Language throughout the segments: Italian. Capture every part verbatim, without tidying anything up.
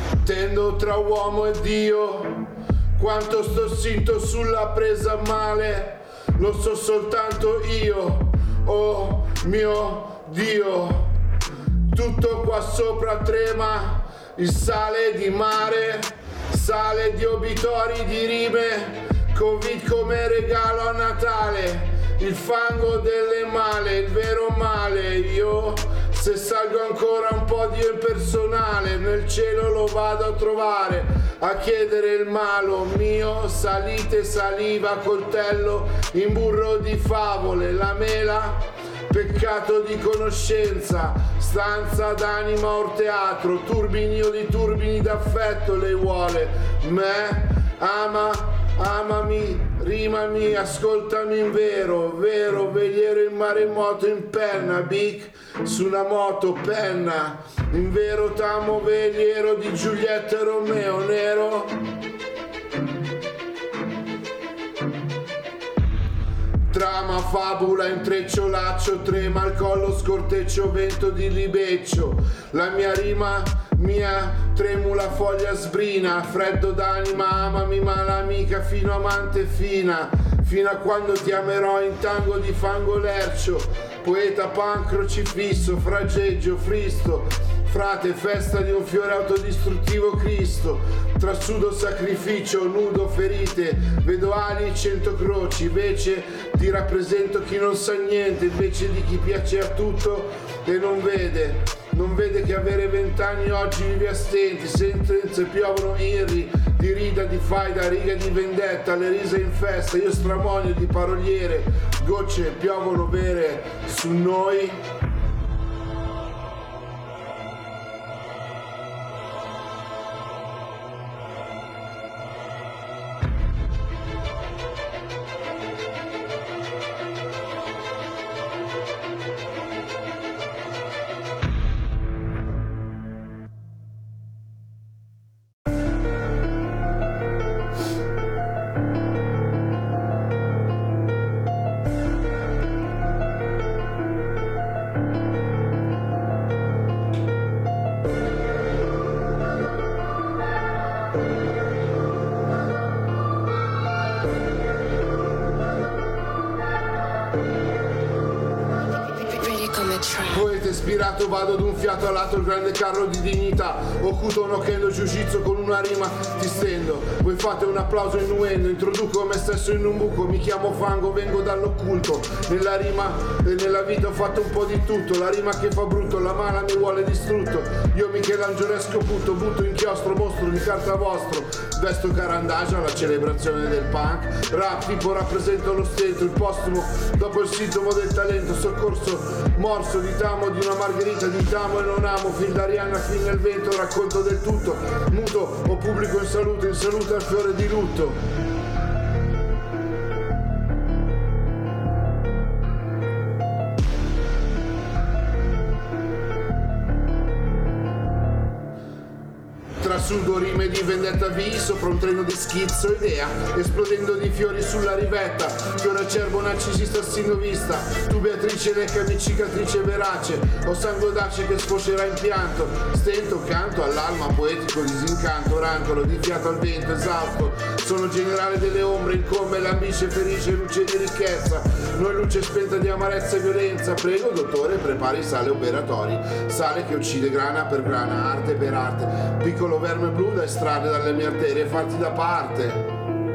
Tendo tra uomo e Dio, quanto sto sinto sulla presa male, lo so soltanto io, oh mio Dio. Tutto qua sopra trema, il sale di mare, sale di obitori di rime, Covid come regalo a Natale, il fango delle male, il vero male. Io se salgo ancora un po' di personale, nel cielo lo vado a trovare, a chiedere il malo mio, salite saliva, coltello in burro di favole, la mela, peccato di conoscenza, stanza d'anima or teatro, turbini o di turbini d'affetto lei vuole, me ama. Amami, rimami, ascoltami in vero, vero, veliero in maremoto in penna, big su una moto, penna, in vero t'amo veliero di Giulietta e Romeo, nero. Trama, fabula, intreccio, laccio, trema al collo, scorteccio, vento di libeccio, la mia rima, mia tremula foglia sbrina, freddo d'anima, amami malamica, fino amante fina, fino a quando ti amerò in tango di fango lercio, poeta pan crocifisso, frageggio, fristo, frate, festa di un fiore autodistruttivo Cristo, trasudo sacrificio, nudo, ferite, vedo ali, cento croci, invece ti rappresento chi non sa niente, invece di chi piace a tutto e non vede. Non vede che avere vent'anni oggi vivi a stenti, sentenze piovono irri, di rida, di faida, riga di vendetta, le risa in festa, io stramonio di paroliere, gocce piovono vere su noi. Poeta ispirato, vado ad un fiato a lato il grande carro di dignità, occulto no kendo jiu-jitsu con una rima ti stendo, voi fate un applauso innuendo, introduco me stesso in un buco, mi chiamo fango, vengo dall'occulto, nella rima e nella vita ho fatto un po' di tutto, la rima che fa brutto, la mala mi vuole distrutto, io Michelangiolesco putto, butto inchiostro, mostro di carta vostro, vesto carandagia, la celebrazione del punk, rap tipo rappresento lo stento, il postumo, dopo il sintomo del talento, soccorso morso di tamo di una margherita, di tamo e non amo, fin d'Arianna fin nel vento, racconto del tutto, muto o pubblico in salute, in salute al fiore di lutto. Trasudo rime di vendetta V sopra un treno di schizzo idea, esplodendo di fiori sulla rivetta, fiore acerbo narcisista sinovista, tu Beatrice leccami cicatrice verace, ho sangue audace che sfoscerà in pianto, stento canto all'alma poetico disincanto, rancolo di fiato al vento esausto, sono generale delle ombre, incombe, lambisce, ferisce, luce di ricchezza, noi luce spenta di amarezza e violenza, prego dottore prepari sale operatori, sale che uccide grana per grana, arte per arte, piccolo verme blu da estrarre dalle mie arterie e farti da parte.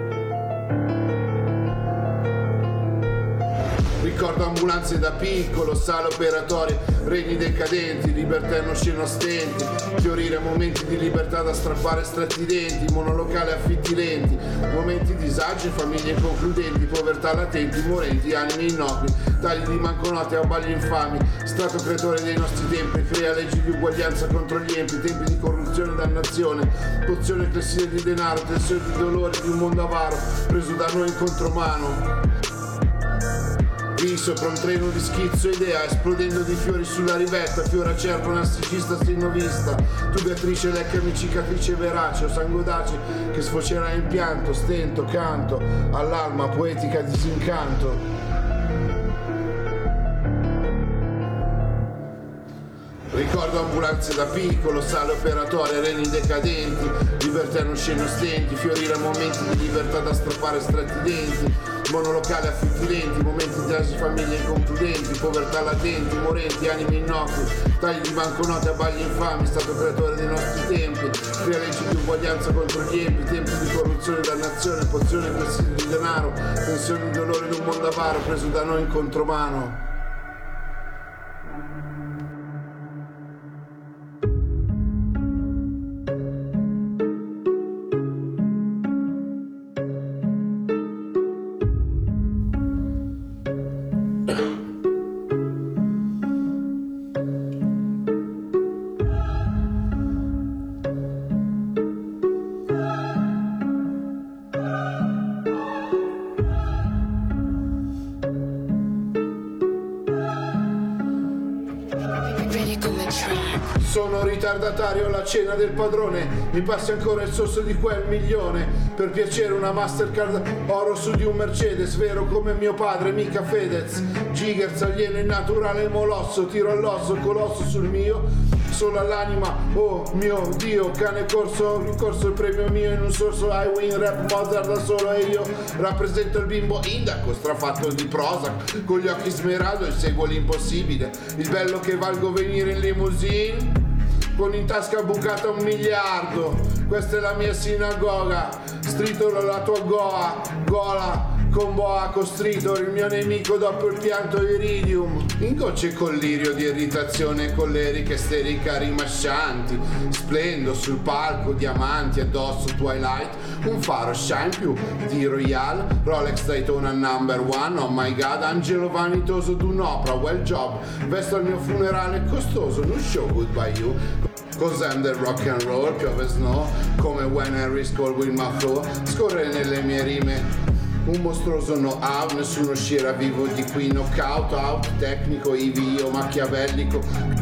Ricordo ambulanze da piccolo, sale operatorie, regni decadenti, libertà in osceno stenti, fiorire momenti di libertà da strappare stretti i denti, monolocale affitti lenti, momenti di disagi, famiglie inconcludenti, povertà latenti, morenti, anime innocui, tagli di manconote a bagli infami, stato creatore dei nostri tempi, crea leggi di uguaglianza contro gli empi, tempi di corruzione e dannazione, pozione clessia di denaro, tensione di dolore di un mondo avaro, preso da noi in contromano. Sopra un treno di schizzo idea, esplodendo di fiori sulla rivetta, fiore acerbo narcisista sinovista, tu Beatrice leccami cicatrice verace, o sangue audace che sfocerà in pianto, stento canto all'alma poetica disincanto. Ricordo ambulanze da piccolo, sale operatorie, reni decadenti, libertà non sceno stenti, fiorire momenti di libertà da stroppare stretti denti, monolocali affitti lenti, momenti di tesi famiglie inconcludenti, povertà latenti, morenti, anime innocui, tagli di banconote a bagli infami, stato creatore dei nostri tempi, crea leggi di uguaglianza contro gli empi, tempi di corruzione e dannazione, pozioni e presidio di denaro, tensioni di dolore di un mondo avaro preso da noi in contromano. Sono ritardatario alla cena del padrone, mi passi ancora il sorso di quel milione, per piacere una Mastercard oro su di un Mercedes, vero come mio padre, mica Fedez, Giggers, alieno innaturale molosso, tiro all'osso, colosso sul mio, solo all'anima, oh mio Dio, cane corso, corso il premio mio in un sorso, I win rap Mozart da solo e io rappresento il bimbo indaco, strafatto di Prozac, con gli occhi smeraldo e seguo l'impossibile, il bello che valgo venire in limousine, con in tasca bucata un miliardo, questa è la mia sinagoga, stritolo la tua goa, gola, con boa costritor, il mio nemico dopo il pianto iridium, in gocce collirio di irritazione collerica esterica rimascianti, splendo sul palco, diamanti addosso Twilight, un faro shine più di Royal, Rolex Daytona number one, oh my god, angelo vanitoso d'un'opera, well job, vesto al mio funerale costoso, no show goodbye you, cause I'm the rock and roll, piove snow, come when Harry Skull with my flow, scorre nelle mie rime, un mostruoso no out, nessuno uscirà vivo di qui, knockout, out, tecnico, ivi io machiavellico,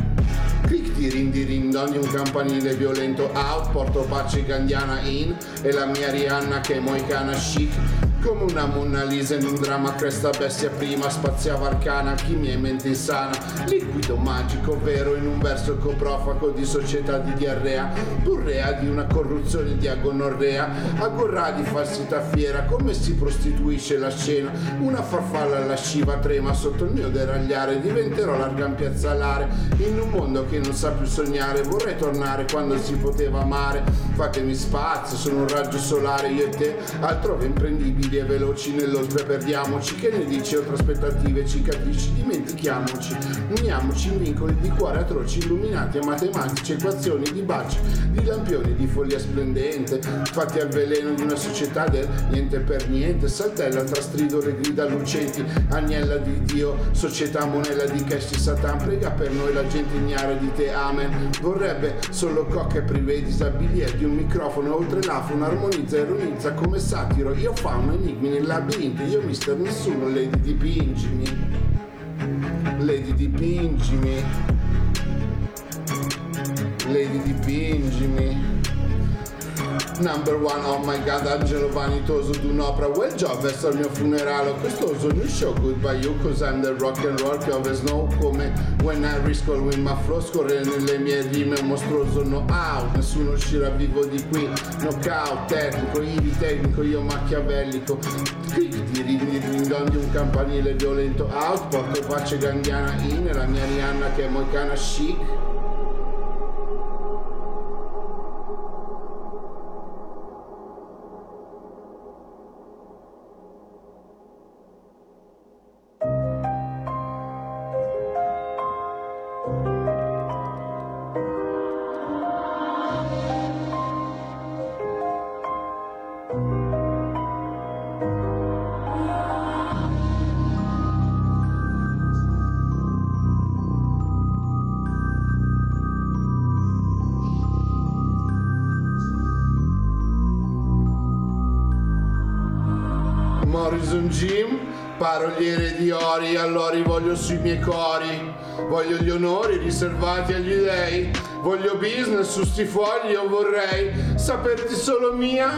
click di rindirin, ogni un campanile violento out, porto pace gandiana in, e la mia Rihanna che è moicana chic, come una Mona Lisa in un dramma cresta bestia prima, spaziava arcana, chimia e mente insana, liquido magico vero in un verso coprofago di società di diarrea, purrea di una corruzione di agonorrea, agorrà di falsità fiera, come si prostituisce la scena, una farfalla lasciva trema sotto il mio deragliare, diventerò l'argan piazzalare, in un mondo che non sa più sognare, vorrei tornare quando si poteva amare, fatemi spazio, sono un raggio solare, io e te, altrove imprendibili e veloci nell'oltre perdiamoci, che ne dici oltre aspettative, cicatrici, dimentichiamoci, uniamoci in vincoli di cuore atroci, illuminati a matematici, equazioni di baci, di lampioni di follia splendente, fatti al veleno di una società del niente per niente, saltella tra stridore grida lucenti, agnella di Dio, società monella di cash di Satan, prega per noi la gente ignara di te, amen, vorrebbe solo cocche prive disabili e di un microfono, oltre l'afon armonizza e ironizza come satiro, io fauno enigmi nel labirinto, io mister nessuno, lady dipingimi, lady dipingimi, lady dipingimi, number one, oh my god, angelo vanitoso d'un'opera, well job, vesto al mio funerale, costoso, new show, goodbye you, cause I'm the rock and roll, piove snow, come when I risco with my flow, scorre nelle mie rime, un mostruoso no out, nessuno uscirà vivo di qui, knockout, tecnico, ivi tecnico, io machiavellico, click di rindon di un campanile violento out, porto pace gandiana in, e la mia Rihanna che è moicana chic. Morrison Jim, paroliere di ori, allori voglio sui miei cori, voglio gli onori riservati agli dei, voglio business su sti fogli, io vorrei saperti solo mia,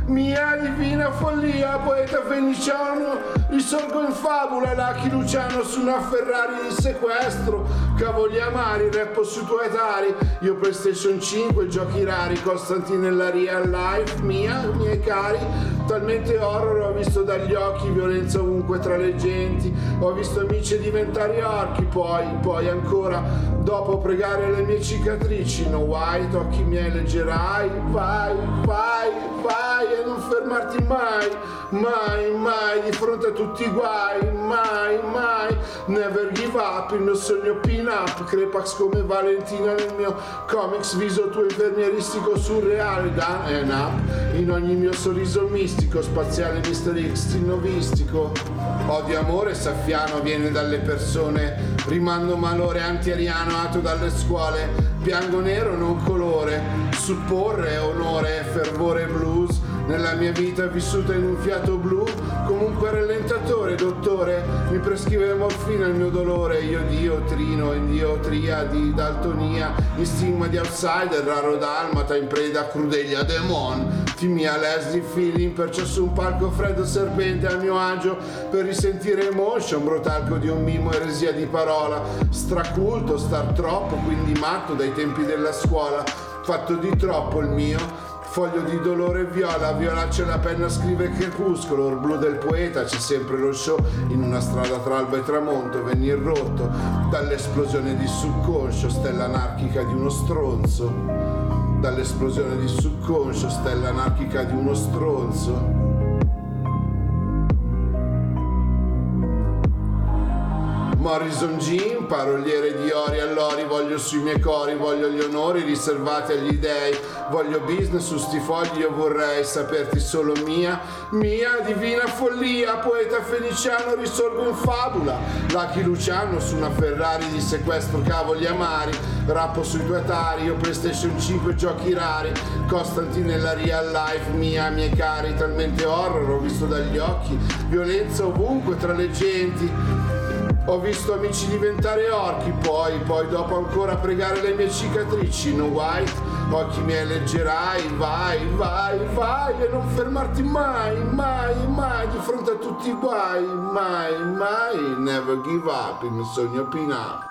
mia divina follia, poeta feniciano, risorgo in fabula, Lucky Luciano su una Ferrari di sequestro, cavoli amari, rappo sui tuoi etari, io PlayStation cinque, giochi rari, Costanti nella real life, mia, miei cari, talmente horror ho visto dagli occhi, violenza ovunque tra le genti, ho visto amici diventare orchi, poi, poi ancora, dopo pregare le mie cicatrici, no white, occhi miei leggerai, vai, vai, vai e non fermarti mai, mai, mai, di fronte a tutti i guai, mai, mai, never give up, il mio sogno pin up, Crepax come Valentina nel mio comics, viso tuo infermieristico surreale, down and up, in ogni mio sorriso mistico, spaziale mister X, novistico, odio amore saffiano viene dalle persone, rimando malore antiariano atto dalle scuole, piango nero non colore, supporre onore, fervore blues, nella mia vita vissuta in un fiato blu, comunque rallentatore, dottore, mi prescrive morfina il mio dolore, io dio, trino, in diotria di daltonia, in stigma di outsider, raro dalmata, in preda a crudeglia demon, timia leslie feeling, perciò su un palco freddo serpente al mio agio, per risentire emotion, brotalco di un mimo, eresia di parola, straculto, star troppo, quindi matto dai tempi della scuola, fatto di troppo il mio, foglio di dolore viola, violaccia la penna scrive crepuscolo, or blu del poeta, c'è sempre lo show in una strada tra alba e tramonto, venir rotto dall'esplosione di subconscio, stella anarchica di uno stronzo, dall'esplosione di subconscio, stella anarchica di uno stronzo. Morrison Jean, paroliere di ori allori, voglio sui miei cori, voglio gli onori riservati agli dei, voglio business su sti fogli, io vorrei saperti solo mia, mia divina follia, poeta feniciano, risorgo in fabula, Lucky Luciano su una Ferrari di sequestro, cavoli amari, rappo sui tuoi etari, io PlayStation cinque, giochi rari, Costanti nella real life, mia, miei cari, talmente horror ho visto dagli occhi, violenza ovunque tra le genti, ho visto amici diventare orchi, poi, poi dopo ancora pregare le mie cicatrici, no white, occhi miei leggerai, vai, vai, vai e non fermarti mai, mai, mai, di fronte a tutti i guai, mai, mai, never give up, il mio sogno pin up.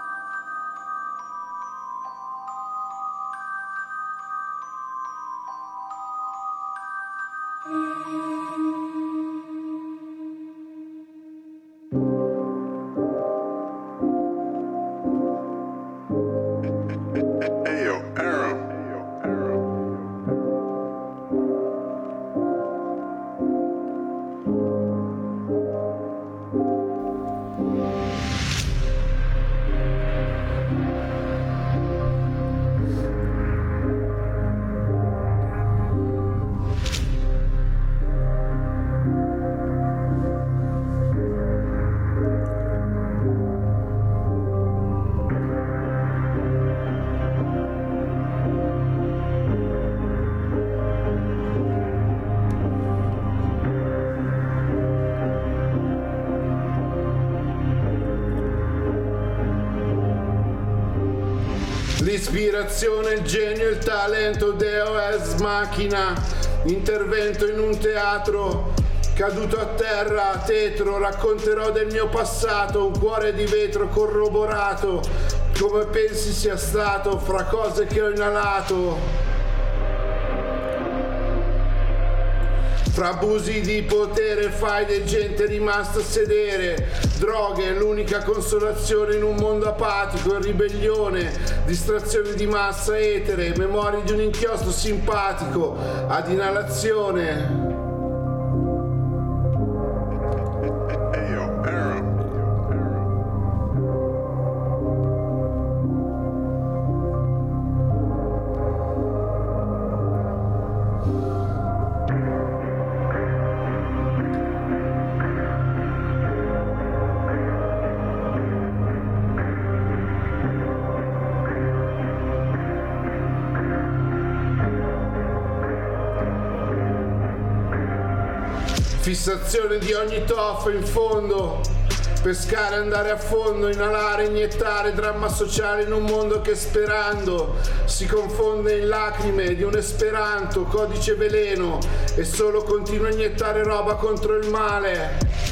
L'ispirazione, il genio, il talento, Deo es machina, intervento in un teatro, caduto a terra, tetro, racconterò del mio passato, un cuore di vetro corroborato, come pensi sia stato, fra cose che ho inalato. Fra abusi di potere, faide e gente rimasta a sedere, droghe è l'unica consolazione in un mondo apatico e ribellione, distrazioni di massa etere, memorie di un inchiostro simpatico, ad inalazione. Fissazione di ogni toffa in fondo, pescare, andare a fondo, inalare, iniettare dramma sociale in un mondo che sperando si confonde in lacrime di un esperanto, codice veleno, e solo continua a iniettare roba contro il male.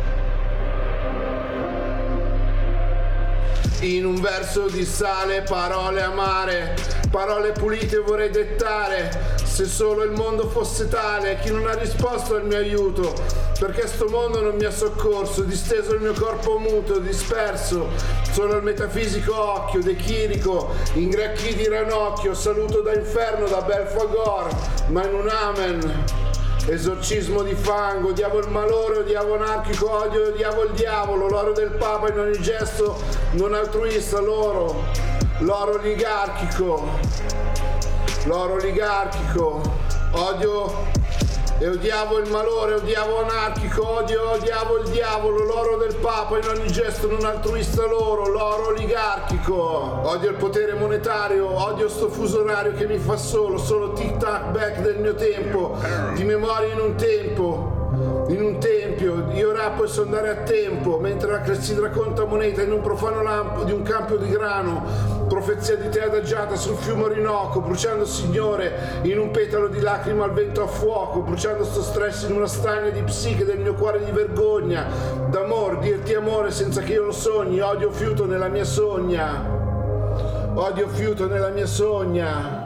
In un verso di sale, parole amare, parole pulite vorrei dettare. Se solo il mondo fosse tale, chi non ha risposto al mio aiuto, perché sto mondo non mi ha soccorso, disteso il mio corpo muto, disperso, solo il metafisico occhio, de chirico, in grecchi di ranocchio, saluto da inferno, da Belfagor, ma in un amen. Esorcismo di fango, odiavo il malore, odiavo anarchico, odio, odiavo il diavolo, l'oro del Papa in ogni gesto non altruista, l'oro, l'oro oligarchico, l'oro oligarchico, odio e odiavo il malore, odiavo anarchico, odio, odiavo il diavolo, l'oro del Papa in ogni gesto non altruista loro, l'oro oligarchico, odio il potere monetario, odio sto fuso orario che mi fa solo, solo tic tac back del mio tempo, di memoria in un tempo. In un tempio, io rappo e so andare a tempo, mentre la clessidra conta moneta in un profano lampo di un campo di grano, profezia di te adagiata sul fiume Orinoco, bruciando Signore in un petalo di lacrima al vento a fuoco, bruciando sto stress in una stagna di psiche del mio cuore di vergogna, d'amor, dirti amore senza che io lo sogni, odio fiuto nella mia sogna, odio fiuto nella mia sogna.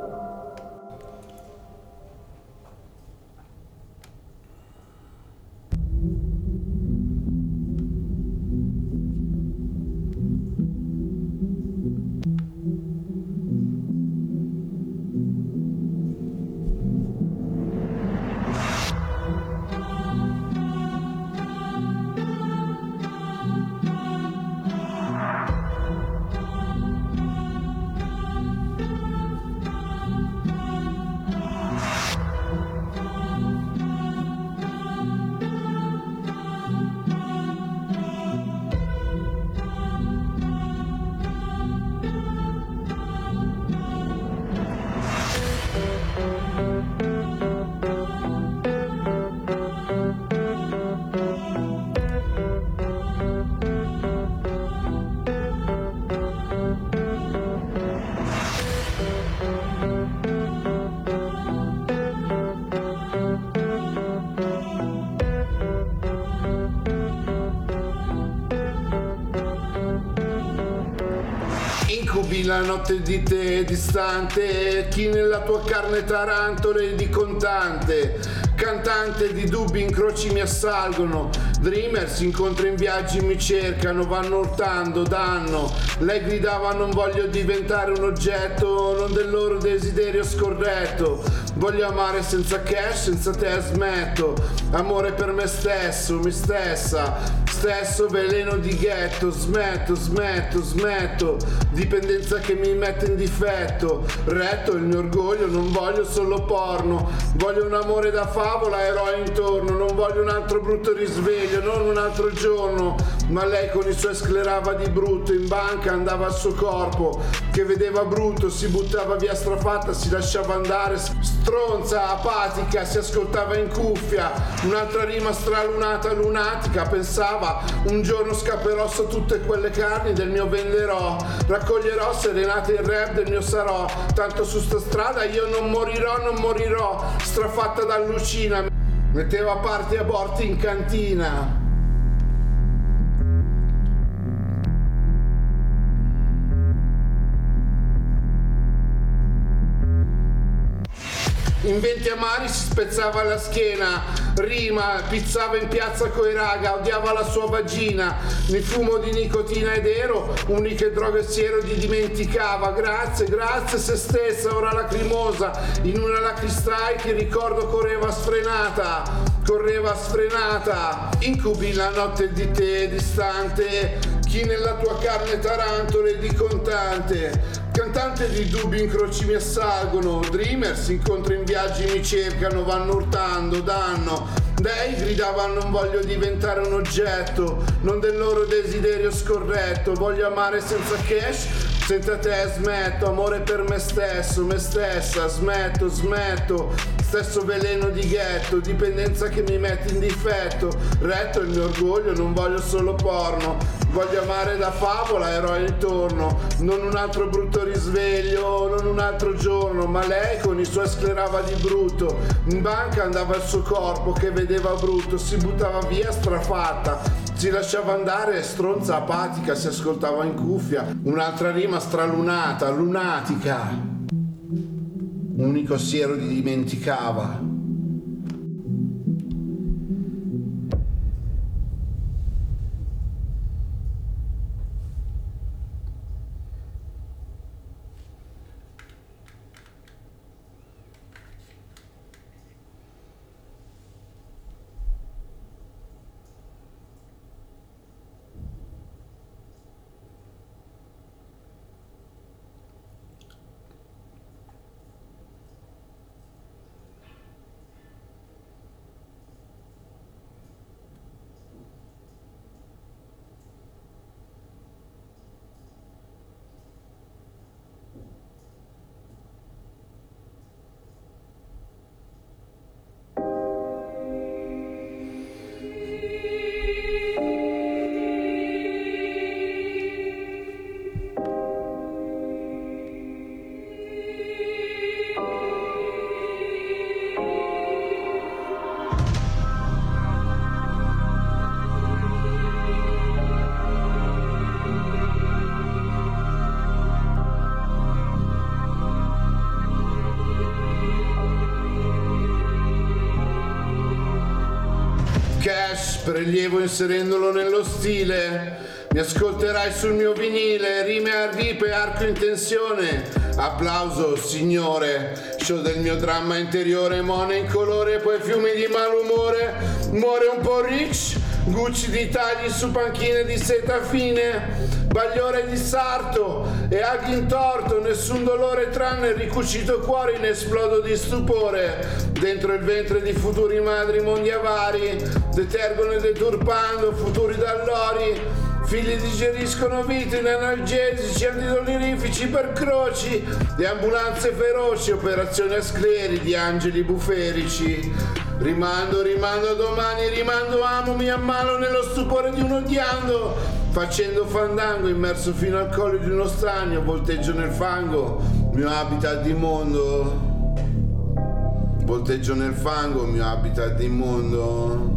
Incubi la notte di te distante, chi nella tua carne tarantole di contante, cantante di dubbi incroci mi assalgono, dreamers incontri in viaggi mi cercano, vanno urtando, danno, lei gridava non voglio diventare un oggetto, non del loro desiderio scorretto, voglio amare senza cash, senza te smetto, amore per me stesso, me stessa, stesso veleno di ghetto, smetto, smetto, smetto, dipendenza che mi mette in difetto, retto il mio orgoglio, non voglio solo porno, voglio un amore da favola, eroi intorno, non voglio un altro brutto risveglio, non un altro giorno, ma lei con i suoi sclerava di brutto, in banca andava al suo corpo, che vedeva brutto, si buttava via strafatta, si lasciava andare, stronza, apatica, si ascoltava in cuffia, un'altra rima stralunata, lunatica, pensava un giorno scapperò su tutte quelle carni del mio venderò, raccoglierò serenate il rap del mio sarò, tanto su sta strada io non morirò, non morirò, strafatta da Lucina, metteva a parte aborti in cantina. In venti amari si spezzava la schiena, rima, pizzava in piazza coi raga, odiava la sua vagina, nel fumo di nicotina ed ero, uniche droghe siero gli dimenticava, grazie, grazie se stessa, ora lacrimosa, in una lacristai che ricordo correva sfrenata, correva sfrenata, incubi la notte di te distante, chi nella tua carne tarantole di contante, cantante di dubbi incroci mi assalgono, dreamers incontri in viaggi mi cercano, vanno urtando, danno, lei gridava non voglio diventare un oggetto, non del loro desiderio scorretto, voglio amare senza cash, Senza te smetto, amore per me stesso, me stessa, smetto, smetto. Stesso veleno di ghetto, dipendenza che mi mette in difetto. Retto il mio orgoglio, non voglio solo porno. Voglio amare da favola, eroe intorno. Non un altro brutto risveglio, non un altro giorno. Ma lei con i suoi sclerava di brutto. In banca andava il suo corpo che vedeva brutto. Si buttava via strafatta, si lasciava andare, stronza apatica, si ascoltava in cuffia. Un'altra rima stralunata, lunatica. Un unico siero di dimenticava. Cash, prelievo inserendolo nello stile. Mi ascolterai sul mio vinile, rime a ripe, arco in tensione. Applauso, signore. Show del mio dramma interiore, mone in colore, poi fiumi di malumore. Muore un po' rich, Gucci di tagli su panchine di seta fine. Bagliore di sarto e aghi in torto, nessun dolore tranne il ricucito cuore in esplodo di stupore. Dentro il ventre di futuri madri mondi avari, detergono e deturpando futuri dall'ori. Figli digeriscono vite in analgesici, antidolorifici per croci, di ambulanze feroci, operazioni a scleri di angeli buferici. Rimando, rimando a domani, rimando, amo, mi ammalo nello stupore di un odiando, facendo fandango, immerso fino al collo di uno stagno, volteggio nel fango, mio habitat di mondo. Volteggio nel fango, mio habitat di mondo.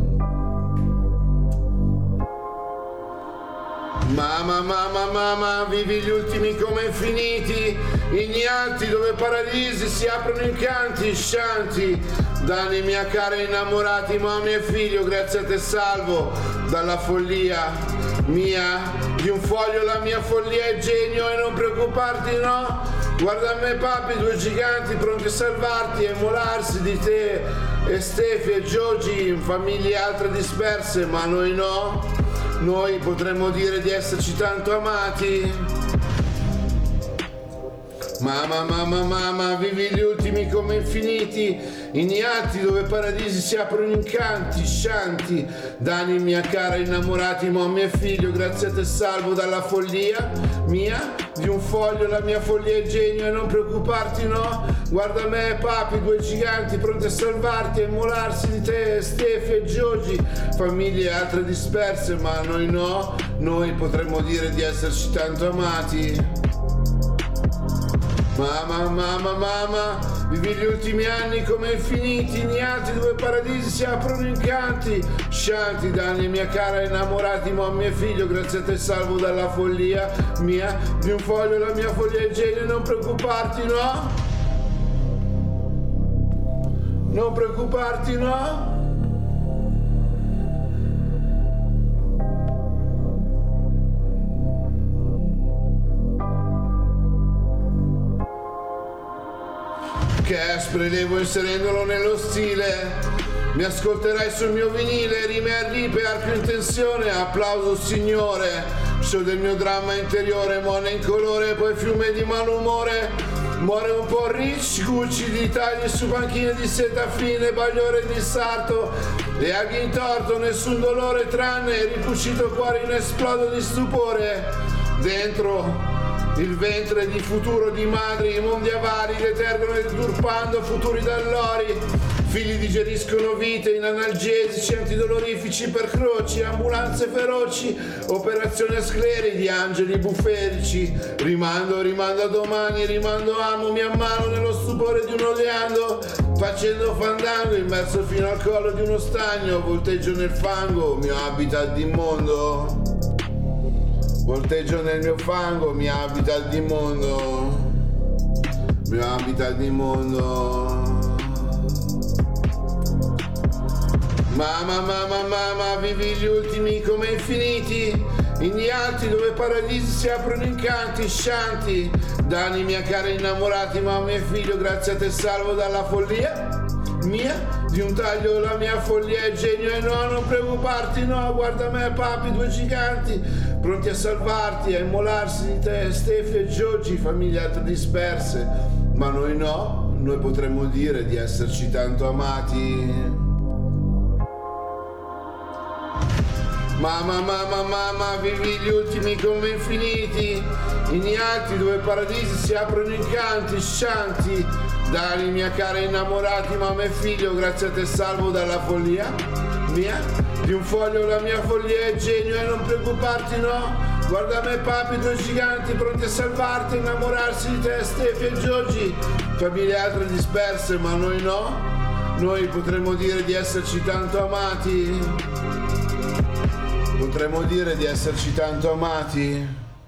Mamma, mamma, mamma, vivi gli ultimi come infiniti, ignati dove paradisi si aprono incanti, scianti, d'animi a cara innamorati, mamma e figlio, grazie a te salvo dalla follia mia, di un foglio la mia follia è genio e non preoccuparti no, guarda me papi, due giganti pronti a salvarti e molarsi di te e Stefi e Giogi, in famiglie altre disperse ma noi no. Noi potremmo dire di esserci tanto amati. Mamma, mamma, mamma, vivi gli ultimi come infiniti, ignati dove paradisi si aprono incanti, scianti, d'animi a cara innamorati, mamma e figlio, grazie a te salvo dalla follia mia, di un foglio la mia follia è genio e non preoccuparti no, guarda me papi, due giganti pronti a salvarti e molarsi di te, Stefi e Giogi, famiglie altre disperse ma noi no, noi potremmo dire di esserci tanto amati. Mamma, mamma, mamma, vivi gli ultimi anni come infiniti, ignati dove paradisi si aprono incanti, scianti d'anni mia cara innamorati, mamma e figlio, grazie a te salvo dalla follia mia, di un foglio la mia follia è genio, non preoccuparti no, non preoccuparti no. Cash, prelevo inserendolo nello stile. Mi ascolterai sul mio vinile, rime a ripe, arco in tensione. Applauso signore, show del mio dramma interiore, mone in colore, poi fiume di malumore. Muore un po' rich, Gucci di tagli su panchine di seta fine, bagliore di sarto e aghi in torto, nessun dolore tranne il ricucito cuore in esplodo di stupore. Dentro il ventre di futuro di madri, i mondi avari detergono deturpando futuri dall'ori. Figli digeriscono vite in analgesici, antidolorifici per croci, ambulanze feroci, operazioni a scleri di angeli buferici. Rimando, rimando a domani, rimando amo, mi ammalo nello stupore di un oleando, facendo fandango, immerso fino al collo di uno stagno, volteggio nel fango, mio habitat immondo. Volteggio nel mio fango, mio habitat immondo. Mio habitat immondo. Mamma, mamma, mamma, vivi gli ultimi come infiniti, in gli alti dove paradisi si aprono incanti, scianti, d'animi cari innamorati, mamma e figlio, grazie a te salvo dalla follia mia, di un taglio la mia follia è genio e no, non preoccuparti, no, guarda me papi, due giganti, pronti a salvarti, a immolarsi di te, Stefi e Gioggi, famiglie altre disperse, ma noi no, noi potremmo dire di esserci tanto amati. Mamma, mamma, mamma, vivi gli ultimi come infiniti, in alti dove paradisi si aprono incanti, scianti, d'animi a cara innamorati, mamma e figlio, grazie a te salvo dalla follia mia, di un foglio la mia follia è genio e non preoccuparti, no, guarda me papi, due giganti pronti a salvarti, innamorarsi di te, Stefi e Giorgi, famiglie altre disperse, ma noi no, noi potremmo dire di esserci tanto amati. Potremmo dire di esserci tanto amati.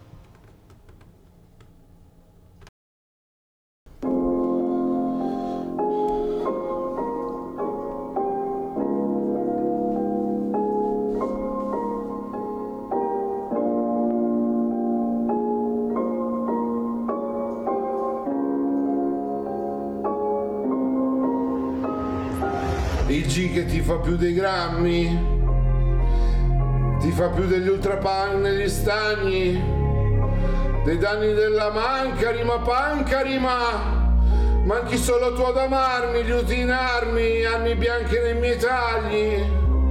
Il G che ti fa più dei grammi, ti fa più degli ultrapan negli stagni, dei danni della manca, rima panca, rima. Manchi solo tu ad amarmi, liuti in armi, armi bianche nei miei tagli.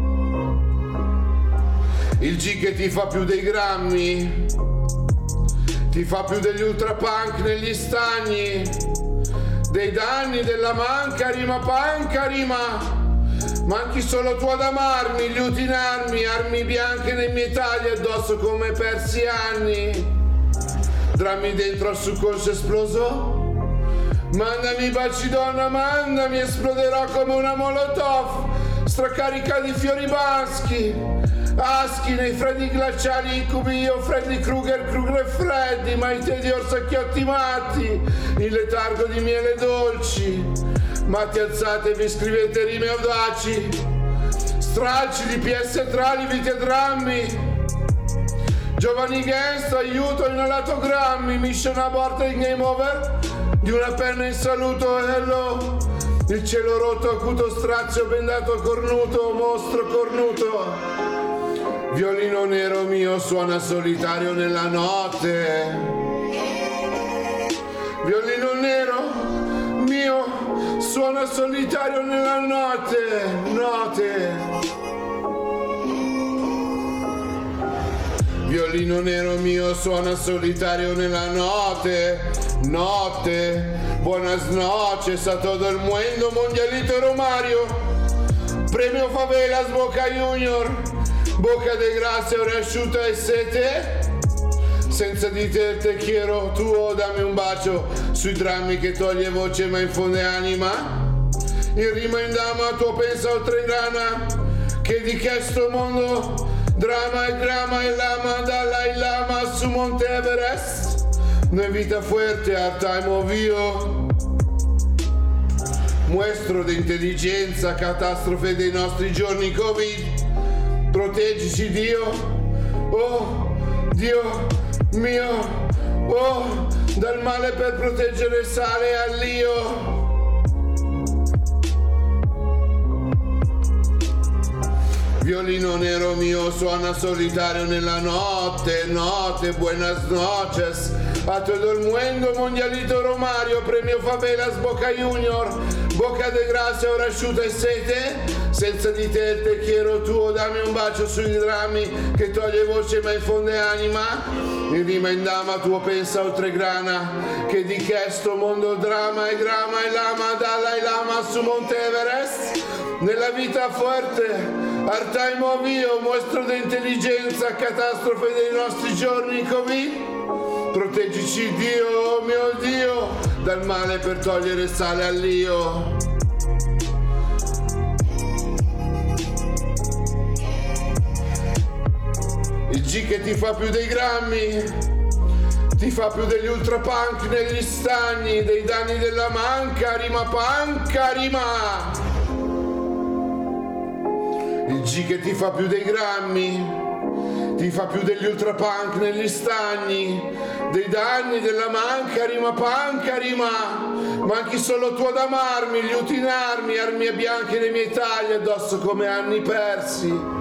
Il G che ti fa più dei grammi, ti fa più degli ultrapunk negli stagni, dei danni della manca, rima panca, rima. Manchi solo tu ad amarmi, liuti in armi, armi bianche nei miei tagli addosso come persi anni. Drammi dentro al succorso esploso. Mandami baci donna, mandami, esploderò come una molotov, stracarica di fiori baschi, aschi nei freddi glaciali, incubi io, Freddy Krueger, Krueger e Freddy, ma i te di orsacchiotti matti, il letargo di miele dolci. Matti alzatevi, scrivete rime audaci, stralci di P S tra lividi e drammi, giovani gangsta, aiuto, inalato grammi, mission abort in game over, di una penna in saluto, hello, il cielo rotto, acuto strazio, bendato cornuto, mostro cornuto, violino nero mio suona solitario nella notte, violino nero mio suona solitario nella notte, notte. Violino nero mio suona solitario nella notte, notte. Buenas noches a todo el mundo, Mundialito Romario. Premio Favelas Boca Junior, Boca de Gracia, ora asciutta e sete. Senza di te te quiero, tu dammi un bacio sui drammi che toglie voce ma infonde anima. In rima in dama tuo pensa oltre grana, che di che sto mondo drama e grama e lama Dalai Lama su Monte Everest. Noi vita fuerte a time of io, muestro di intelligenza, catastrofe dei nostri giorni Covid. Proteggici Dio, oh Dio mio, oh, dal male per proteggere il sale all'io. Violino nero mio suona solitario nella notte, notte, buenas noches a todo el mundo, Mundialito Romario, premio Favelas Boca Junior, Boca de Gracia, ora asciutta e sete. Senza di te te quiero tuo, dammi un bacio sui drammi che toglie voce ma infonde anima. In rima in dama tuo pensa oltre grana, che di che sto mondo dramma e grama e lama, Dalai Lama su Monte Everest. Nella vita forte, art time of io, mostro di intelligenza, catastrofe dei nostri giorni Covid. Proteggici Dio, oh mio Dio, dal male per togliere sale all'io. Il G che ti fa più dei grammi, ti fa più degli ultra punk negli stagni, dei danni della manca, rima panca, rima. Il G che ti fa più dei grammi, ti fa più degli ultra punk negli stagni, dei danni della manca, rima panca, rima. Manchi solo tu ad amarmi, liuti in armi, armi bianche nei miei tagli addosso come anni persi.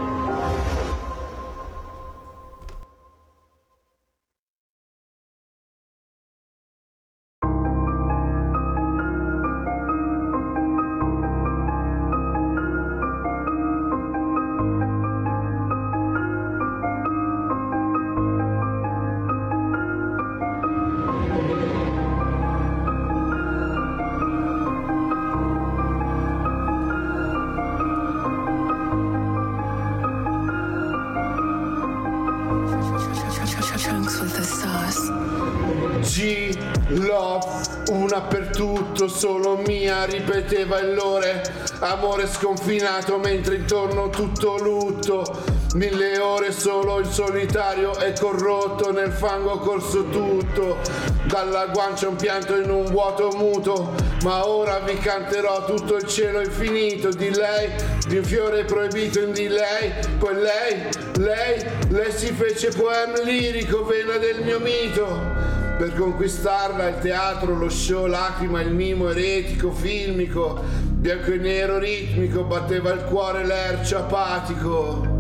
G, love, una per tutto, solo mia, ripeteva il lore. Amore sconfinato mentre intorno tutto lutto. Mille ore solo il solitario è corrotto, nel fango corso tutto. Dalla guancia un pianto in un vuoto muto, ma ora vi canterò tutto il cielo infinito. Di lei, di un fiore proibito in di lei. Poi lei, lei, lei si fece poema lirico, vena del mio mito. Per conquistarla il teatro, lo show, lacrima, il mimo eretico, filmico, bianco e nero ritmico, batteva il cuore lercio apatico.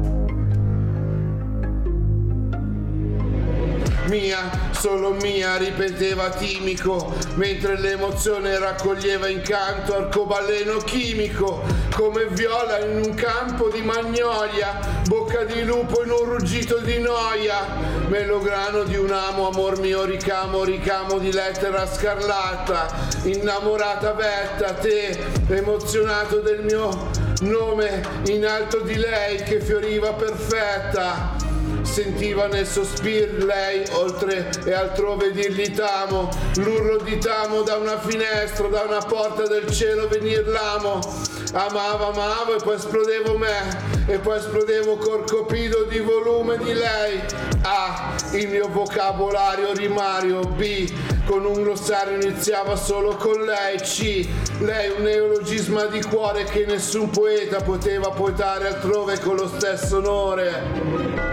Mia, solo mia, ripeteva timico, mentre l'emozione raccoglieva incanto, arcobaleno chimico, come viola in un campo di magnolia, bocca di lupo in un ruggito di noia, melograno di un amo, amor mio, ricamo, ricamo di lettera scarlatta, innamorata vetta, te, emozionato del mio nome, in alto di lei che fioriva perfetta. Sentiva nel sospir lei, oltre e altrove dirgli t'amo, l'urlo di t'amo da una finestra, da una porta del cielo venir l'amo. Amavo, amavo e poi esplodevo me, e poi esplodevo col copido di volume di lei. A, il mio vocabolario rimario. B, con un glossario iniziava solo con lei. C, lei un neologisma di cuore che nessun poeta poteva poetare altrove con lo stesso onore.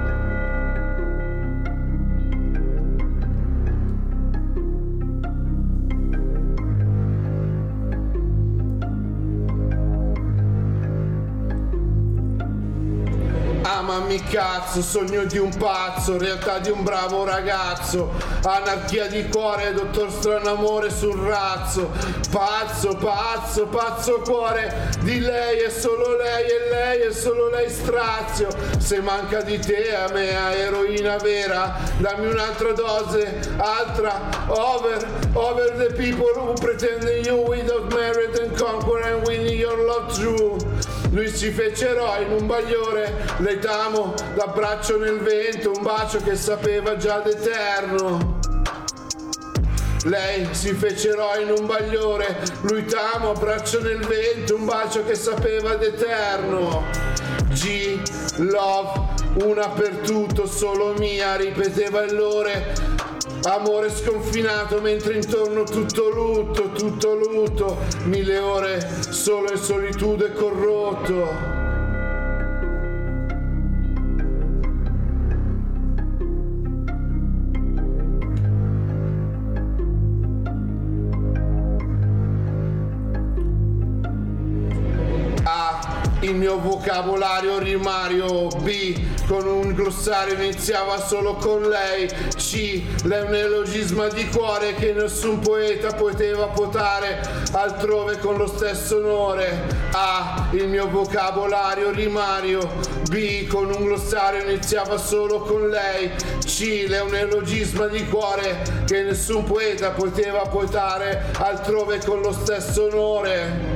Amami cazzo, sogno di un pazzo, realtà di un bravo ragazzo, anarchia di cuore, dottor Stranamore sul razzo, pazzo, pazzo, pazzo cuore, di lei è solo lei e lei è solo lei strazio, se manca di te a me a eroina vera, dammi un'altra dose, altra, over, over the people who pretend you without merit and conquer and win your love true. Lui si fece eroe in un bagliore, lei t'amo, l'abbraccio nel vento, un bacio che sapeva già d'eterno. Lei si fece eroe in un bagliore, lui t'amo, abbraccio nel vento, un bacio che sapeva d'eterno. G, love, una per tutto, solo mia, ripeteva il lore. Amore sconfinato mentre intorno tutto lutto, tutto lutto, mille ore solo in solitudine corrotto. il mio vocabolario rimario. B, con un glossario iniziava solo con lei. C, lei è un elogisma di cuore che nessun poeta poteva potare altrove con lo stesso onore. A, il mio vocabolario rimario. B, con un glossario iniziava solo con lei. C, lei è un elogisma di cuore che nessun poeta poteva potare altrove con lo stesso onore.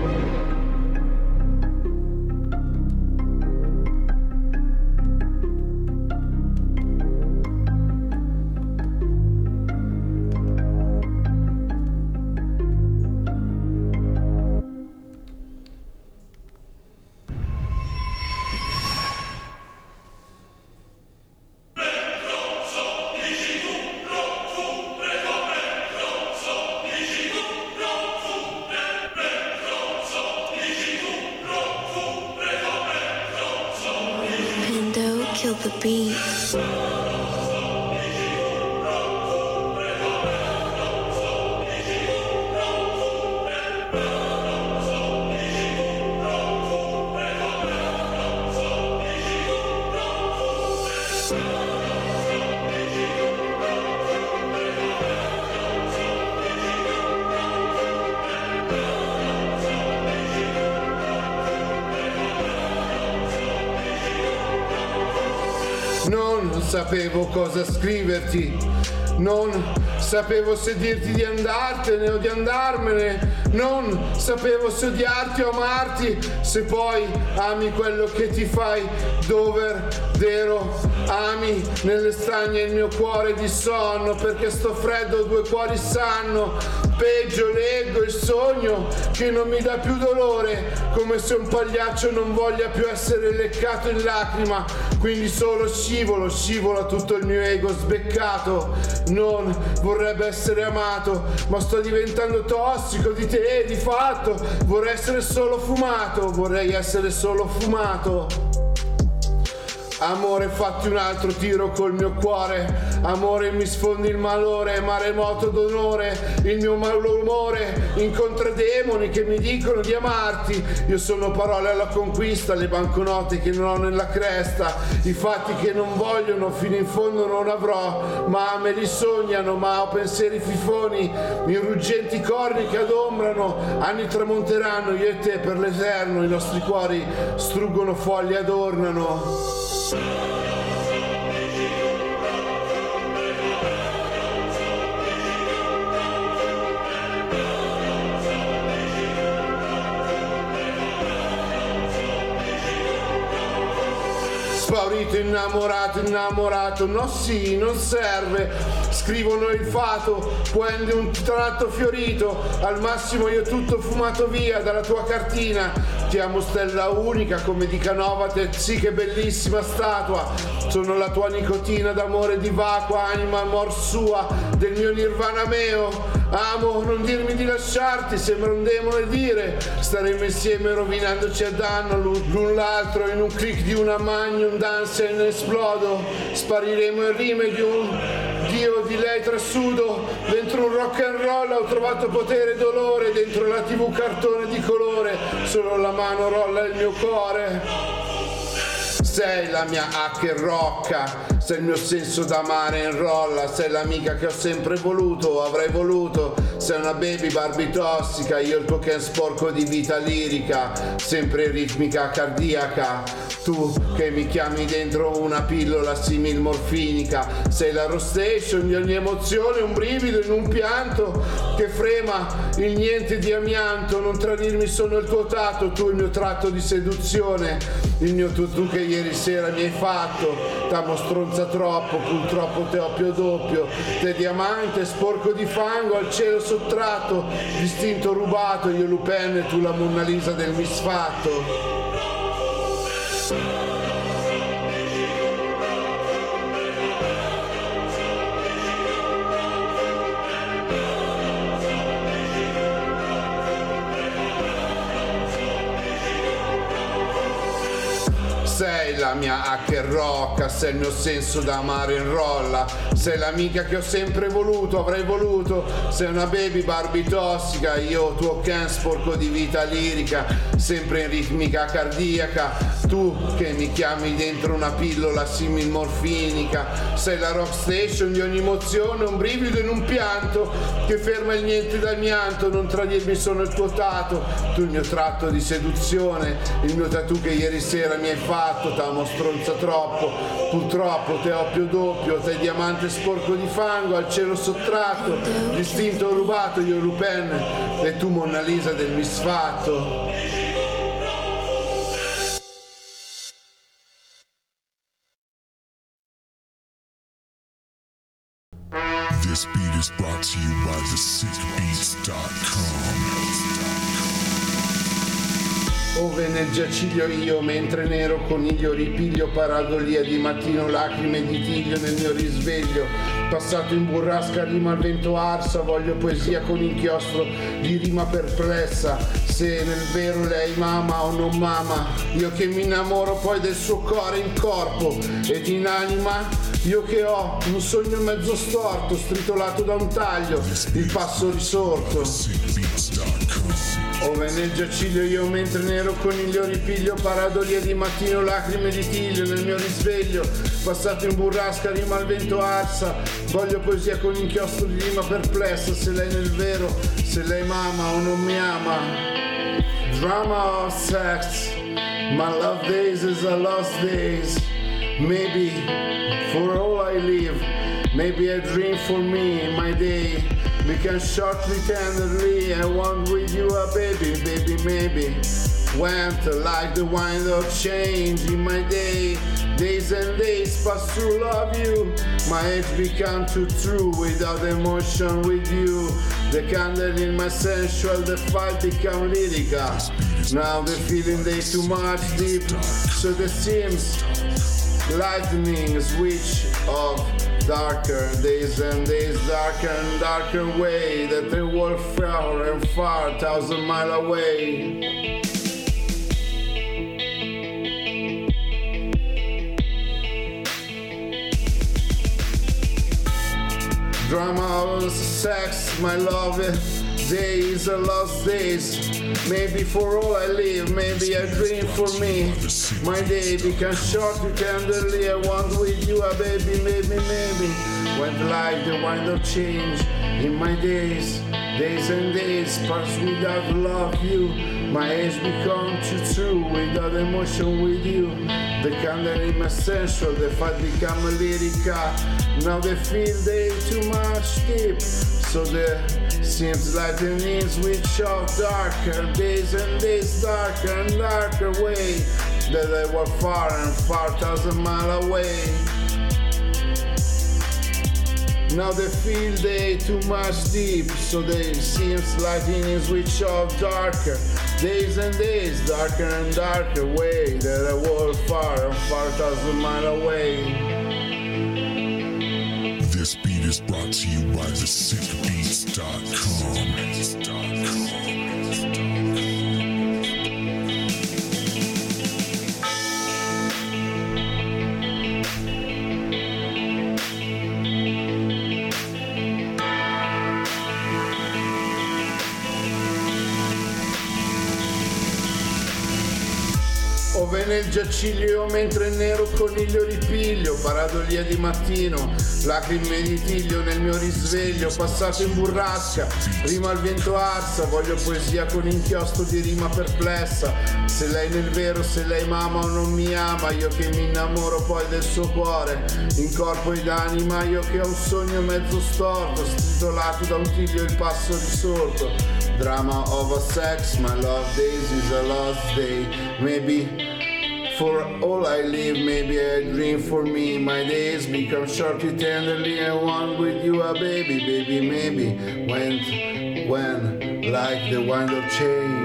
Kill the beat. Non sapevo cosa scriverti, non sapevo se dirti di andartene o di andarmene, non sapevo se odiarti o amarti, se poi ami quello che ti fai doverdero, ami nelle stagne il mio cuore di sonno, perché sto freddo due cuori sanno. Peggio leggo il sogno che non mi dà più dolore, come se un pagliaccio non voglia più essere leccato in lacrima, quindi solo scivolo, scivola tutto il mio ego sbeccato. Non vorrebbe essere amato, ma sto diventando tossico di te e di fatto vorrei essere solo fumato, vorrei essere solo fumato. Amore, fatti un altro tiro col mio cuore. Amore, mi sfondi il malore, maremoto d'onore. Il mio malumore incontra demoni che mi dicono di amarti. Io sono parole alla conquista, le banconote che non ho nella cresta, i fatti che non vogliono, fino in fondo non avrò, ma me li sognano, ma ho pensieri fifoni, i ruggenti corni che adombrano. Anni tramonteranno, io e te per l'eterno, i nostri cuori struggono foglie, adornano. Spaurito, innamorato, innamorato, no sì, non serve. Scrivono il fato, puende un tratto fiorito, al massimo io tutto fumato via dalla tua cartina. Ti amo stella unica come di Canova, te sì che bellissima statua. Sono la tua nicotina d'amore di vacua, anima amor sua, del mio nirvana meo. Amo, non dirmi di lasciarti, sembra un demone dire. Staremo insieme rovinandoci a danno l'un l'altro, in un click di una magnum d'ansia in esplodo. Spariremo in rime di un dio di lei trasudo. Dentro un rock and roll ho trovato potere e dolore, dentro la tv cartone di colore, solo la mano rolla il mio cuore. Sei la mia hacker rocca, sei il mio senso d'amare in rolla, sei l'amica che ho sempre voluto o avrei voluto, sei una baby Barbie tossica, io il tuo Ken sporco di vita lirica, sempre ritmica cardiaca. Tu che mi chiami dentro una pillola simil morfinica, sei la rotation di ogni emozione, un brivido in un pianto che frema il niente di amianto. Non tradirmi, sono il tuo tatto, tu il mio tratto di seduzione, il mio tutù che ieri sera mi hai fatto. T'amo stronza troppo, purtroppo te ho più doppio. Te diamante sporco di fango al cielo sottratto, distinto rubato, io Lupin e tu la Monna Lisa del misfatto. Sei la mia hacker rocca, sei il mio senso d'amare in rolla, sei l'amica che ho sempre voluto, avrei voluto, sei una baby Barbie tossica, io tuo Ken sporco di vita lirica, sempre in ritmica cardiaca, tu che mi chiami dentro una pillola simil morfinica, sei la rock station di ogni emozione, un brivido in un pianto che ferma il niente dal pianto, non tradirmi sono il tuo tato, tu il mio tratto di seduzione, il mio tattoo che ieri sera mi hai fatto, t'amo stronza troppo, purtroppo te ho più doppio, te diamante sporco di fango al cielo sottratto, l'istinto rubato, io Lupin e tu Monna Lisa del misfatto. This beat is brought to you by the sick beats dot com. Ove nel giaciglio io, mentre nero coniglio, ripiglio paradolia di mattino, lacrime di tiglio nel mio risveglio, passato in burrasca, rima al vento arsa, voglio poesia con inchiostro di rima perplessa, se nel vero lei mama o non mama, io che mi innamoro poi del suo cuore in corpo ed in anima, io che ho un sogno mezzo storto, stritolato da un taglio, il passo risorto. Ove nel giaciglio io, mentre nero coniglio, ripiglio paradolia di mattino, lacrime di tiglio nel mio risveglio, passato in burrasca, rima al vento arsa, voglio poesia con inchiostro di rima perplessa, se lei nel vero, se lei m'ama o non mi ama. Drama or sex, my love days is a lost days, maybe for all I live, maybe a dream for me, my day. We can shortly, tenderly, I want with you a baby, baby, maybe. Went like the wind of change in my day. Days and days pass through love you. My age become too true without emotion with you. The candle in my sensual, the fight become lyrical. Now the feeling they too much deep, so the seems lightning switch off. Darker days and days, darker and darker way, that the world far and far, thousand mile away. Drama or sex, my love, days are lost days. Maybe for all I live, maybe a dream for me. My day becomes short, tenderly, I want with you a baby, maybe, maybe. When life, the wind of change in my days, days and days pass without love you. My age become too true without emotion with you. The candle in my sensual, the fight become a lyrica. Now they feel they too much deep, so the seems like the need switch off. Darker days and days, darker and darker way, that they were far and far, thousand mile away. Now they feel they too much deep, so they seems like the need switch off. Darker days and days, darker and darker way, that they were far and far, thousand mile away. This beat is brought to you by the sick beats dot com. Ove nel giaciglio, mentre nero coniglio, ripiglio paradolia di mattino, lacrime di tiglio nel mio risveglio, passato in burrasca, rima al vento arsa, voglio poesia con inchiostro di rima perplessa, se lei nel vero, se lei m'ama o non mi ama, io che mi innamoro poi del suo cuore, in corpo ed anima, io che ho un sogno mezzo storto, stritolato da un tiglio il passo risorto. Drama of a sex, my love days is a lost day, maybe for all I live, maybe a dream for me. My days become shortly, tenderly, I want with you a baby, baby, maybe. When, when, like the wind of change.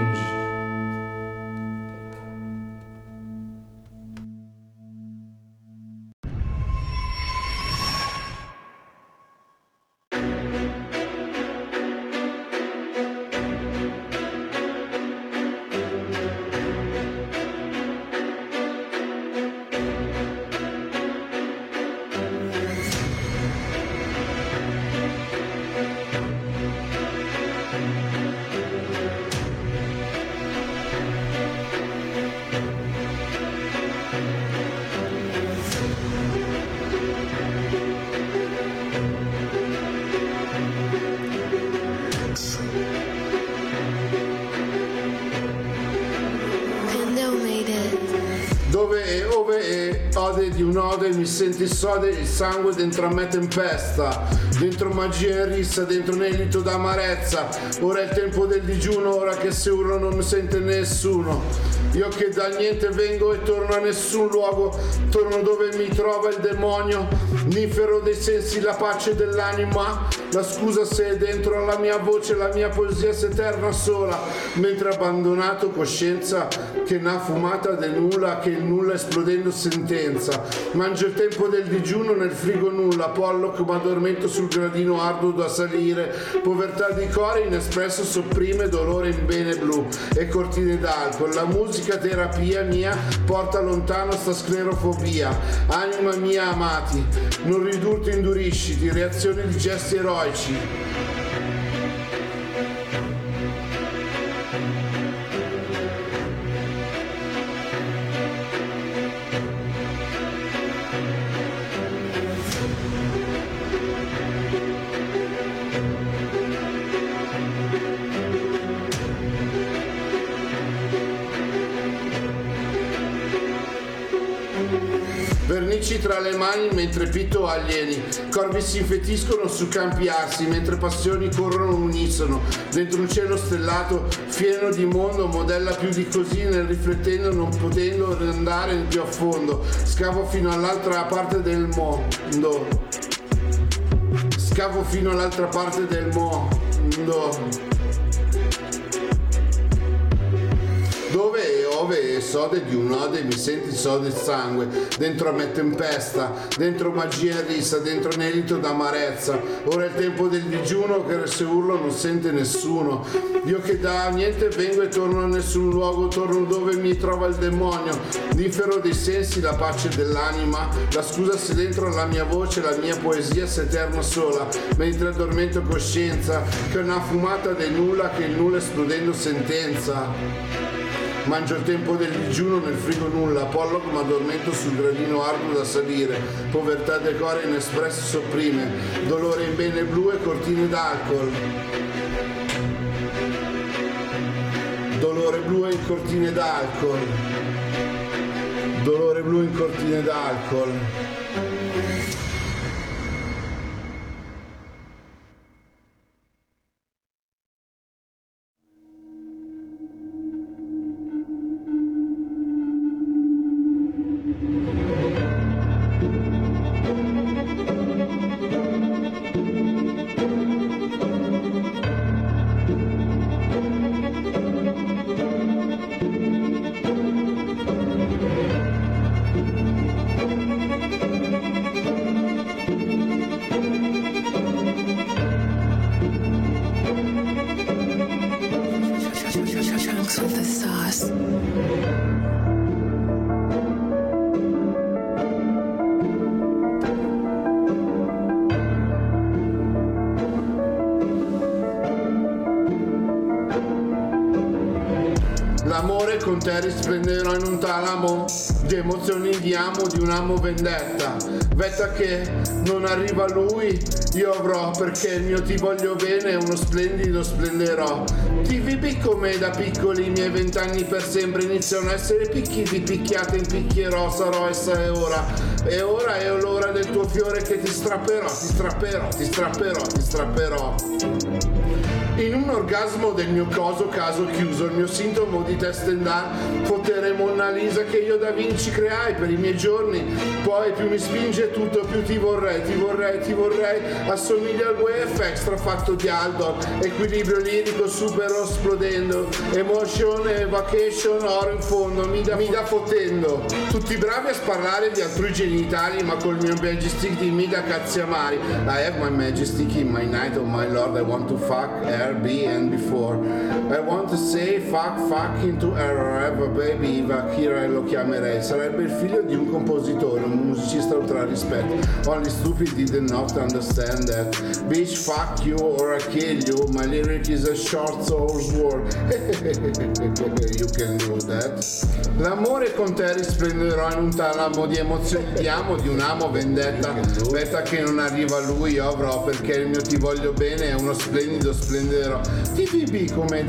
sode di un'ode, mi senti sode, il sangue dentro a me tempesta, dentro magia e rissa, dentro un elito d'amarezza. Ora è il tempo del digiuno, ora che se urlo non mi sente nessuno. Io che da niente vengo e torno a nessun luogo, torno dove mi trova il demonio, nifero dei sensi, la pace dell'anima. La scusa se è dentro la mia voce, la mia poesia si eterna sola, mentre abbandonato coscienza che n'ha fumata del nulla, che il nulla esplodendo sentenza. Mangio il tempo del digiuno nel frigo nulla, Pollock ma addormento sul gradino arduo da salire. Povertà di cuore inespresso sopprime dolore in bene blu e cortine d'alcol. La musica terapia mia porta lontano sta sclerofobia. Anima mia amati, non ridurti indurisciti, reazioni di gesti eroici. Vernici tra le mani mentre pito alieni, corvi si infettiscono su campi arsi mentre passioni corrono unisono dentro un cielo stellato pieno di mondo. Modella più di così nel riflettendo, non potendo andare più a fondo. Scavo fino all'altra parte del mondo, scavo fino all'altra parte del mondo, dove ove sode di un'ode, mi senti sode il sangue, dentro a me tempesta, dentro magia e rissa, dentro un elito d'amarezza. Ora è il tempo del digiuno che se urlo non sente nessuno. Io che da niente vengo e torno a nessun luogo, torno dove mi trova il demonio, nifero dei sensi, la pace dell'anima. La scusa se dentro la mia voce, la mia poesia si eterna sola, mentre addormento coscienza che è una fumata del nulla, che il nulla esplodendo sentenza. Mangio il tempo del digiuno nel frigo nulla, Pollock ma addormento sul gradino arduo da salire. Povertà del cuore inespresso sopprime, dolore in bene blu e cortine d'alcol. Dolore blu in cortine d'alcol. Dolore blu in cortine d'alcol. With the sauce. L'amore con te risplenderò in un talamo di emozioni di amo, di un amo vendetta. Vetta che non arriva lui, io avrò, perché il mio ti voglio bene, uno splendido splenderò. T V B come da piccoli, i miei vent'anni per sempre iniziano a essere picchi di picchiate, impicchierò, sarò essa è ora. E ora è l'ora del tuo fiore che ti strapperò, ti strapperò, ti strapperò, ti strapperò. In un orgasmo del mio coso caso chiuso, il mio sintomo di testendar, potere Monna Lisa che io da Vinci creai per i miei giorni. Poi più mi spinge tutto, più ti vorrei, ti vorrei, ti vorrei. Assomiglia al W F extra fatto di Aldor, equilibrio lirico super esplodendo, emotion e vacation, oro in fondo, mi da, mi da fottendo. Tutti bravi a sparlare di altrui genitali, ma col mio majestic di mi da cazzi amari. I have my majestic in my night, oh my lord, I want to fuck her, be and before. I want to say fuck fuck into error, have a baby, Iva Kira lo chiamerei. Sarebbe il figlio di un compositore, un musicista ultra rispetto. Only stupid did not understand that. Bitch fuck you or I kill you. My lyric is a short soul's word. You can do that. L'amore con te risplenderò in un talamo di emozioni di amo, di un amo vendetta. Vetta che non arriva a lui io avrò, perché il mio ti voglio bene è uno splendido splenderò. T V B come da piccoli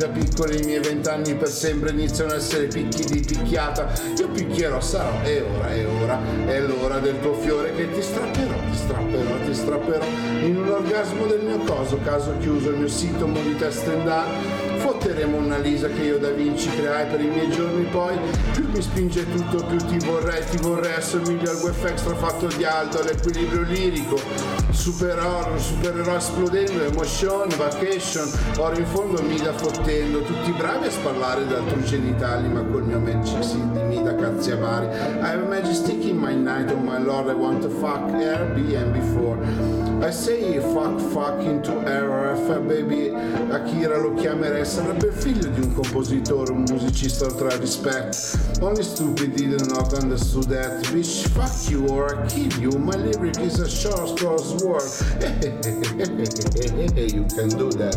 fiore, i miei vent'anni per sempre iniziano a essere picchi di picchiata. Io picchierò, sarò, è ora, è ora, è l'ora del tuo fiore che ti strapperò, ti strapperò, ti strapperò in un orgasmo del mio coso, caso chiuso, il mio sintomo di testa in danno. Fotteremo una Lisa che io da Vinci creai per i miei giorni, poi più mi spinge tutto, più ti vorrei, ti vorrei, assomiglio al Wef Extra fatto di Aldo, all'equilibrio lirico, super horror, supererò esplodendo, emotion, vacation, oro in fondo mi da fottendo, tutti bravi a sparlare d'altri genitali, ma col mio magic seed mi da cazzi avari. I have a magic stick in my night, oh my lord, I want to fuck Airbnb before. I say fuck fuck into error, F baby, Akira lo chiamerei, sarebbe il figlio di un compositore, un musicista oltre al rispetto. Only stupid did not understood that. Bitch, fuck you or I kill you. My lyric is a short crossword. You can do that.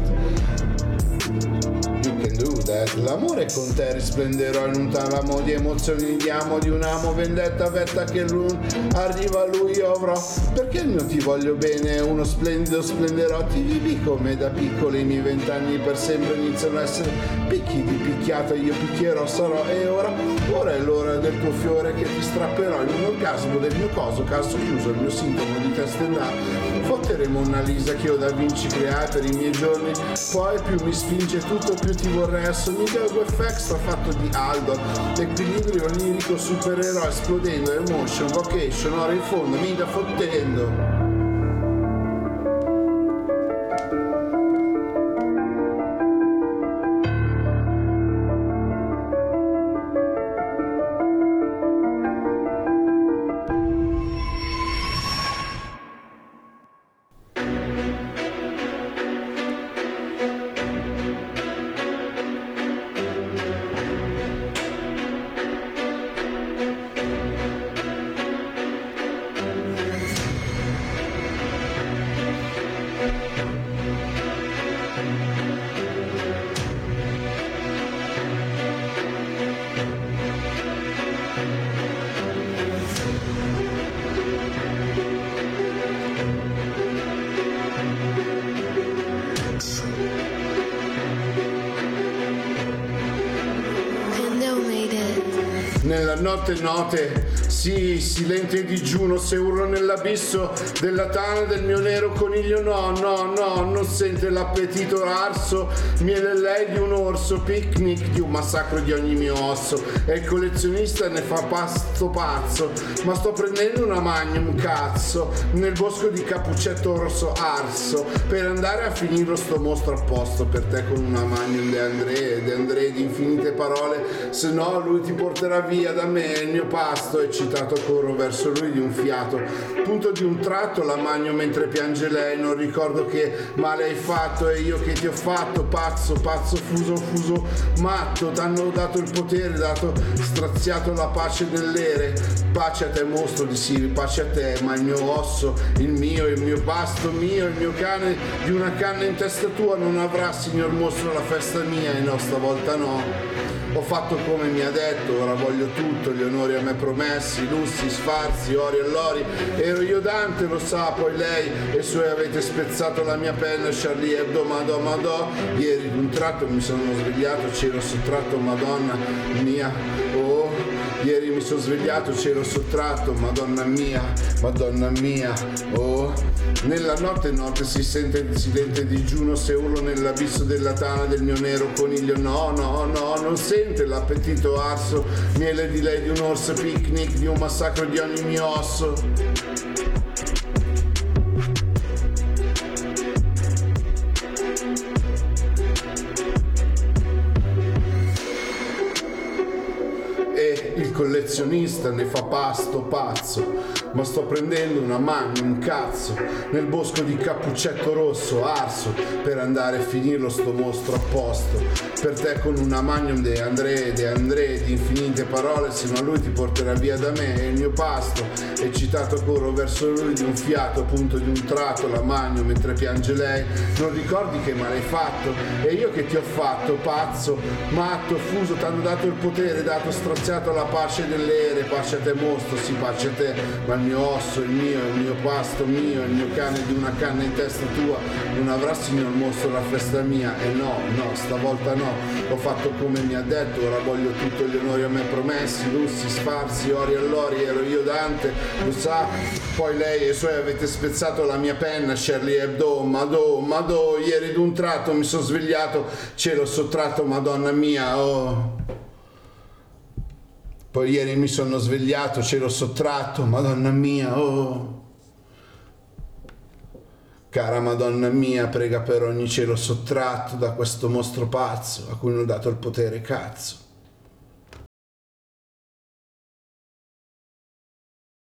You can do that. L'amore con te risplenderò in un talamo di emozioni, di amo, di un amo, vendetta, vetta che l'un arriva lui io avrò. Perché il mio ti voglio bene, uno splendido splenderò. Ti vivi come da piccolo, i miei vent'anni per sempre iniziano a essere picchi di picchiata. Io picchierò, sarò, e ora, ora è l'ora del tuo fiore che ti strapperò in un orgasmo del mio coso, caso chiuso, il mio sintomo di testa in là. Fotteremo una Lisa che io da Vinci creai per i miei giorni, poi più mi spinge tutto, più ti vorrei, assomiglia al Wef Extra fatto di Aldo, equilibrio lirico, supereroe esplodendo, emotion, vocation, ora in fondo mi da fottendo. Nella notte note, sì, silente digiuno, se urlo nell'abisso della tana del mio nero coniglio, no, no, no, non sente l'appetito arso, miele lei di un orso, picnic di un massacro di ogni mio osso, e il collezionista ne fa pasto pazzo, ma sto prendendo una magnum cazzo, nel bosco di Cappuccetto Rosso arso, per andare a finirlo sto mostro a posto, per te con una magnum de André, de André di infinite parole, se no lui ti porterà via da me il mio pasto, eccitato corro verso lui di un fiato, punto di un tratto la magno mentre piange lei, non ricordo che male hai fatto e io che ti ho fatto, pazzo, pazzo, fuso, fuso, matto, t'hanno dato il potere, dato, straziato la pace dell'ere, pace a te mostro di sì, pace a te, ma il mio osso, il mio, il mio pasto mio, il mio cane di una canna in testa tua non avrà, signor mostro, la festa mia, e no, stavolta no. Ho fatto come mi ha detto, ora voglio tutto, gli onori a me promessi, lussi, sfarzi, ori e lori. Ero io Dante, lo sa, poi lei e i suoi avete spezzato la mia penna, Charlie Hebdo, madò, madò. Ieri d'un tratto mi sono svegliato, c'ero sottratto, madonna mia, oh. Ieri mi sono svegliato, c'ero sottratto, madonna mia, madonna mia, oh. Nella notte notte si sente il silente digiuno, se urlo nell'abisso della tana del mio nero coniglio, no, no, no, non sente l'appetito arso, miele di lei di un orso, picnic di un massacro di ogni mio osso. Il collezionista ne fa pasto pazzo, ma sto prendendo una magnum cazzo, nel bosco di Cappuccetto Rosso arso, per andare a finirlo sto mostro a posto, per te con una magnum de André, de André di infinite parole, se no lui ti porterà via da me e il mio pasto, eccitato corro verso lui di un fiato, punto di un tratto la magnum mentre piange lei, non ricordi che male hai fatto, e io che ti ho fatto, pazzo, matto, fuso, t'hanno dato il potere, dato, straziato la pace dell'ere, pace a te mostro, sì, pace a te, ma il mio osso, il mio, il mio pasto mio, il mio cane di una canna in testa tua, non avrà, signor mostro, la festa mia, e no, no, stavolta no, ho fatto come mi ha detto, ora voglio tutto gli onori a me promessi, lussi, sfarzi, ori allori, ero io Dante, lo sa, poi lei e i suoi avete spezzato la mia penna, Charlie Hebdo, madò, madò, ieri d'un tratto mi sono svegliato, ce l'ho sottratto, madonna mia, oh. Poi ieri mi sono svegliato, ce l'ho sottratto, madonna mia, oh. Cara Madonna mia, prega per ogni cielo sottratto da questo mostro pazzo a cui non ho dato il potere, cazzo.